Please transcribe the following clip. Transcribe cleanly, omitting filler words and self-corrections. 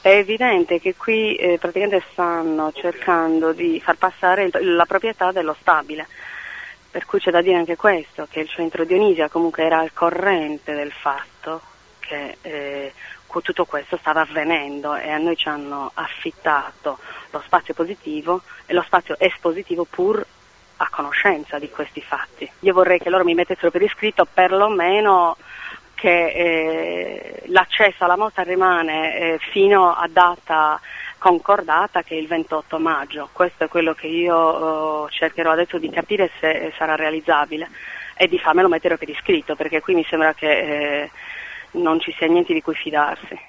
È evidente che qui praticamente stanno cercando di far passare la proprietà dello stabile, per cui c'è da dire anche questo, che il centro Dionisia comunque era al corrente del fatto che tutto questo stava avvenendo e a noi ci hanno affittato lo spazio positivo e lo spazio espositivo pur a conoscenza di questi fatti. Io vorrei che loro mi mettessero per iscritto perlomeno che l'accesso alla mostra rimane fino a data concordata, che è il 28 maggio. Questo è quello che io cercherò adesso di capire se sarà realizzabile e di farmelo mettere per iscritto, perché qui mi sembra che non ci sia niente di cui fidarsi.